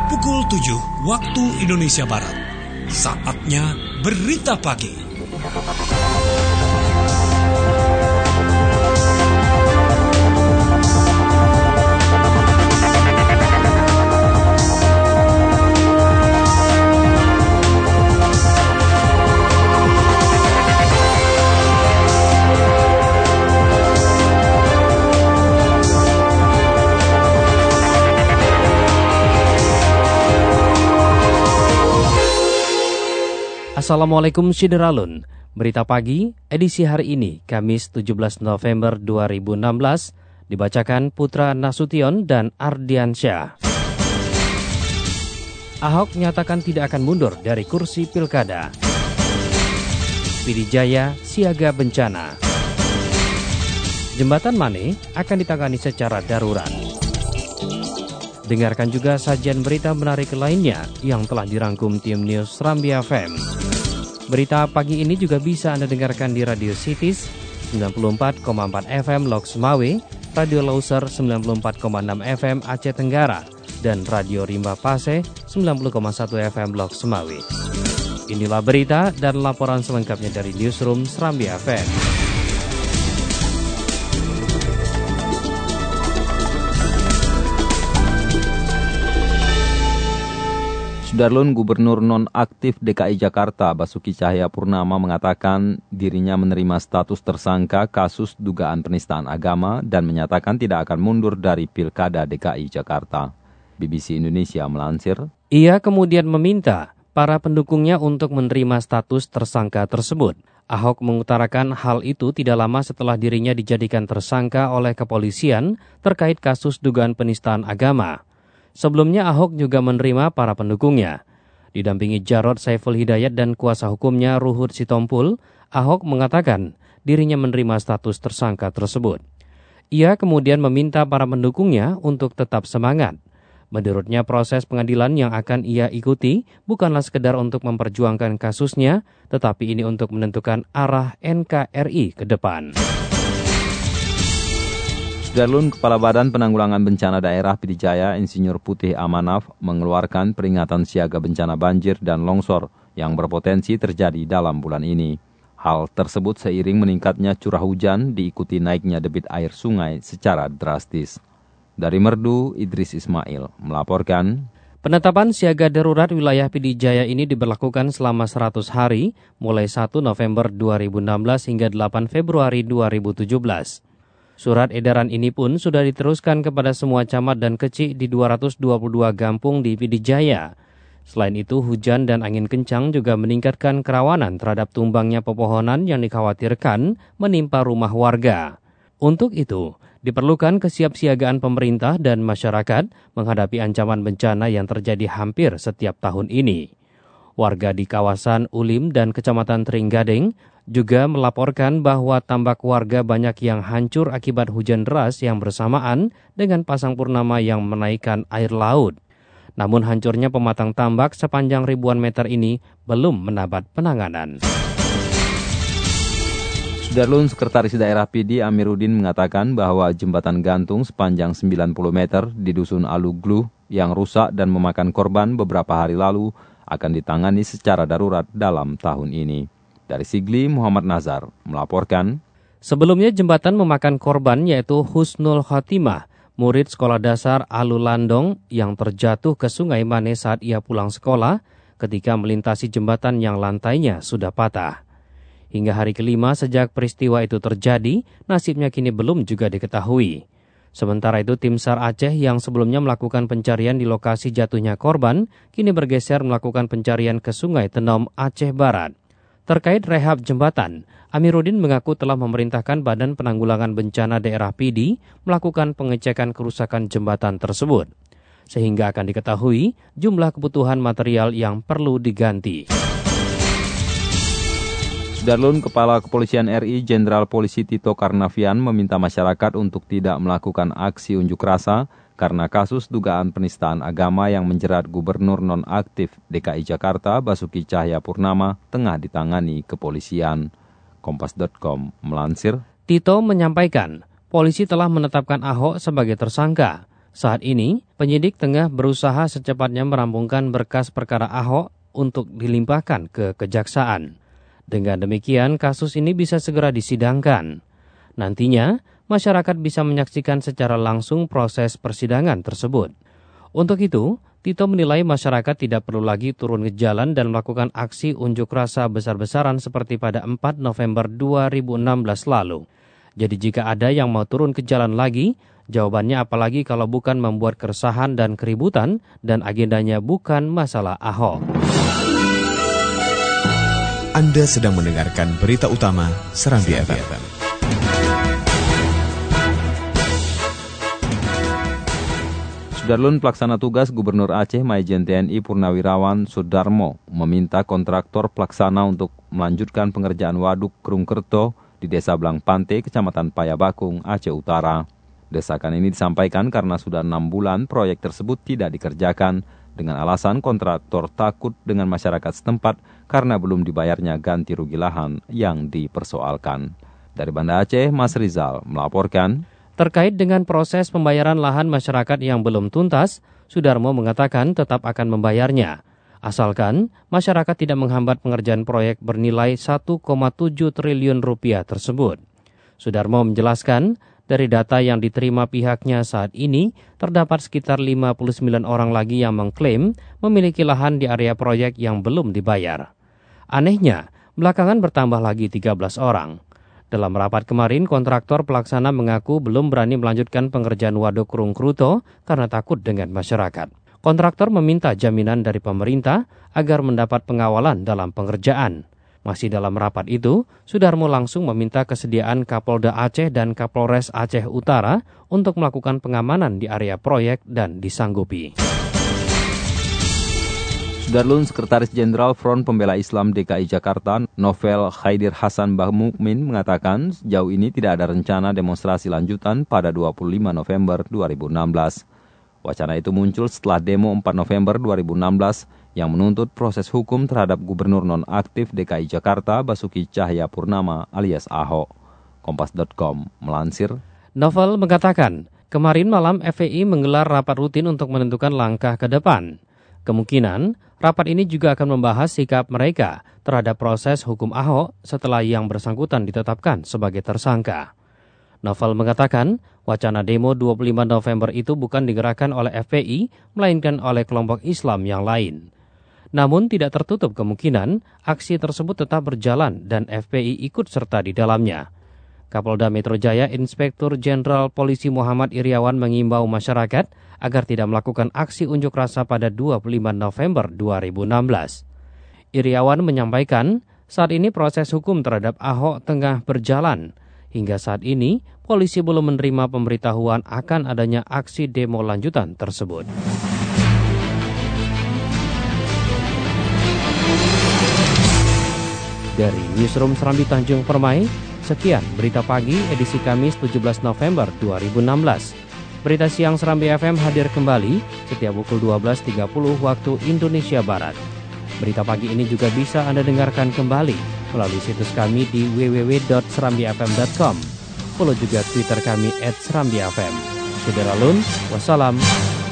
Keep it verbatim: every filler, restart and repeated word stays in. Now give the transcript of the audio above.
pukul tujuh waktu Indonesia Barat. Saatnya Berita Pagi. Assalamualaikum Syederalun. Berita pagi edisi hari ini Kamis tujuh belas November dua ribu enam belas dibacakan Putra Nasution dan Ardiansyah. Ahok nyatakan tidak akan mundur dari kursi pilkada. P D Jaya siaga bencana. Jembatan Mane akan ditangani secara darurat. Dengarkan juga sajian berita menarik lainnya yang telah dirangkum tim News Serambi F M. Berita pagi ini juga bisa Anda dengarkan di Radio Cities sembilan puluh empat koma empat F M Lok Sumawe, Radio Loser sembilan puluh empat koma enam F M Aceh Tenggara, dan Radio Rimba Pase sembilan puluh koma satu F M Lok Sumawe. Inilah berita dan laporan selengkapnya dari Newsroom Serambi F M. Sudarlun, Gubernur nonaktif D K I Jakarta Basuki Cahayapurnama mengatakan dirinya menerima status tersangka kasus dugaan penistaan agama dan menyatakan tidak akan mundur dari Pilkada D K I Jakarta. B B C Indonesia melansir, ia kemudian meminta para pendukungnya untuk menerima status tersangka tersebut. Ahok mengutarakan hal itu tidak lama setelah dirinya dijadikan tersangka oleh kepolisian terkait kasus dugaan penistaan agama. Sebelumnya Ahok juga menerima para pendukungnya. Didampingi Jarod Saiful Hidayat dan kuasa hukumnya Ruhut Sitompul, Ahok mengatakan dirinya menerima status tersangka tersebut. Ia kemudian meminta para pendukungnya untuk tetap semangat. Menurutnya proses pengadilan yang akan ia ikuti bukanlah sekedar untuk memperjuangkan kasusnya, tetapi ini untuk menentukan arah N K R I ke depan. Sudarlun, Kepala Badan Penanggulangan Bencana Daerah P D Jaya, Insinyur Putih Amanaf, mengeluarkan peringatan siaga bencana banjir dan longsor yang berpotensi terjadi dalam bulan ini. Hal tersebut seiring meningkatnya curah hujan diikuti naiknya debit air sungai secara drastis. Dari Merdu, Idris Ismail melaporkan. Penetapan siaga darurat wilayah P D Jaya ini diberlakukan selama seratus hari, mulai satu November dua ribu enam belas hingga delapan Februari dua ribu tujuh belas. Surat edaran ini pun sudah diteruskan kepada semua camat dan kecik di dua ratus dua puluh dua kampung di P D Jaya. Selain itu, hujan dan angin kencang juga meningkatkan kerawanan terhadap tumbangnya pepohonan yang dikhawatirkan menimpa rumah warga. Untuk itu, diperlukan kesiapsiagaan pemerintah dan masyarakat menghadapi ancaman bencana yang terjadi hampir setiap tahun ini. Warga di kawasan Ulim dan Kecamatan Teringgading juga melaporkan bahwa tambak warga banyak yang hancur akibat hujan deras yang bersamaan dengan pasang purnama yang menaikkan air laut. Namun hancurnya pematang tambak sepanjang ribuan meter ini belum mendapat penanganan. Sudarlun, Sekretaris Daerah P D Amiruddin mengatakan bahwa jembatan gantung sepanjang sembilan puluh meter di Dusun Alugluh yang rusak dan memakan korban beberapa hari lalu akan ditangani secara darurat dalam tahun ini. Dari Sigli, Muhammad Nazar melaporkan. Sebelumnya jembatan memakan korban yaitu Husnul Khotimah, murid sekolah dasar Alulandong yang terjatuh ke Sungai Mane saat ia pulang sekolah ketika melintasi jembatan yang lantainya sudah patah. Hingga hari kelima sejak peristiwa itu terjadi, nasibnya kini belum juga diketahui. Sementara itu tim SAR Aceh yang sebelumnya melakukan pencarian di lokasi jatuhnya korban, kini bergeser melakukan pencarian ke Sungai Tenom, Aceh Barat. Terkait rehab jembatan, Amiruddin mengaku telah memerintahkan Badan Penanggulangan Bencana Daerah P D melakukan pengecekan kerusakan jembatan tersebut, sehingga akan diketahui jumlah kebutuhan material yang perlu diganti. Sudarlun, Kepala Kepolisian R I Jenderal Polisi Tito Karnavian meminta masyarakat untuk tidak melakukan aksi unjuk rasa karena kasus dugaan penistaan agama yang menjerat Gubernur nonaktif D K I Jakarta Basuki Cahayapurnama tengah ditangani kepolisian. Kompas titik com melansir, Tito menyampaikan polisi telah menetapkan Ahok sebagai tersangka. Saat ini, penyidik tengah berusaha secepatnya merampungkan berkas perkara Ahok untuk dilimpahkan ke kejaksaan. Dengan demikian, kasus ini bisa segera disidangkan. Nantinya, masyarakat bisa menyaksikan secara langsung proses persidangan tersebut. Untuk itu, Tito menilai masyarakat tidak perlu lagi turun ke jalan dan melakukan aksi unjuk rasa besar-besaran seperti pada empat November dua ribu enam belas lalu. Jadi jika ada yang mau turun ke jalan lagi, jawabannya apalagi kalau bukan membuat keresahan dan keributan dan agendanya bukan masalah Ahok. Anda sedang mendengarkan berita utama Serambi F M. Sudarlun Pelaksana Tugas Gubernur Aceh Majen T N I Purnawirawan Sudarmo meminta kontraktor pelaksana untuk melanjutkan pengerjaan waduk Krungkerto di Desa Blang Pante, Kecamatan Payabakung, Aceh Utara. Desakan ini disampaikan karena sudah enam bulan proyek tersebut tidak dikerjakan dengan alasan kontraktor takut dengan masyarakat setempat karena belum dibayarnya ganti rugi lahan yang dipersoalkan. Dari Banda Aceh, Mas Rizal melaporkan. Terkait dengan proses pembayaran lahan masyarakat yang belum tuntas, Sudarmo mengatakan tetap akan membayarnya. Asalkan masyarakat tidak menghambat pengerjaan proyek bernilai satu koma tujuh triliun rupiah tersebut. Sudarmo menjelaskan, dari data yang diterima pihaknya saat ini, terdapat sekitar lima puluh sembilan orang lagi yang mengklaim memiliki lahan di area proyek yang belum dibayar. Anehnya, belakangan bertambah lagi tiga belas orang. Dalam rapat kemarin, kontraktor pelaksana mengaku belum berani melanjutkan pengerjaan waduk Krungkerto karena takut dengan masyarakat. Kontraktor meminta jaminan dari pemerintah agar mendapat pengawalan dalam pengerjaan. Masih dalam rapat itu, Sudarmo langsung meminta kesediaan Kapolda Aceh dan Kapolres Aceh Utara untuk melakukan pengamanan di area proyek dan disanggupi. Sudarlun Sekretaris Jenderal Front Pembela Islam D K I Jakarta, Novel Khaidir Hasan Bahmukmin mengatakan sejauh ini tidak ada rencana demonstrasi lanjutan pada dua puluh lima November dua ribu enam belas. Wacana itu muncul setelah demo empat November dua ribu enam belas yang menuntut proses hukum terhadap Gubernur nonaktif D K I Jakarta Basuki Cahayapurnama alias Ahok. Kompas titik com melansir. Novel mengatakan, kemarin malam F P I menggelar rapat rutin untuk menentukan langkah ke depan. Kemungkinan, rapat ini juga akan membahas sikap mereka terhadap proses hukum Ahok setelah yang bersangkutan ditetapkan sebagai tersangka. Novel mengatakan, wacana demo dua puluh lima November itu bukan digerakkan oleh F P I, melainkan oleh kelompok Islam yang lain. Namun tidak tertutup kemungkinan aksi tersebut tetap berjalan dan F P I ikut serta di dalamnya. Kapolda Metro Jaya Inspektur Jenderal Polisi Muhammad Iriawan mengimbau masyarakat agar tidak melakukan aksi unjuk rasa pada dua puluh lima November dua ribu enam belas. Iriawan menyampaikan, saat ini proses hukum terhadap Ahok tengah berjalan. Hingga saat ini, polisi belum menerima pemberitahuan akan adanya aksi demo lanjutan tersebut. Dari Newsroom Serambi Tanjung Permai, sekian berita pagi edisi Kamis tujuh belas November dua ribu enam belas. Berita siang Serambi F M hadir kembali setiap pukul dua belas tiga puluh waktu Indonesia Barat. Berita pagi ini juga bisa Anda dengarkan kembali melalui situs kami di w w w titik serambi f m titik com. Follow juga Twitter kami et serambi f m. Sederalun, wassalam.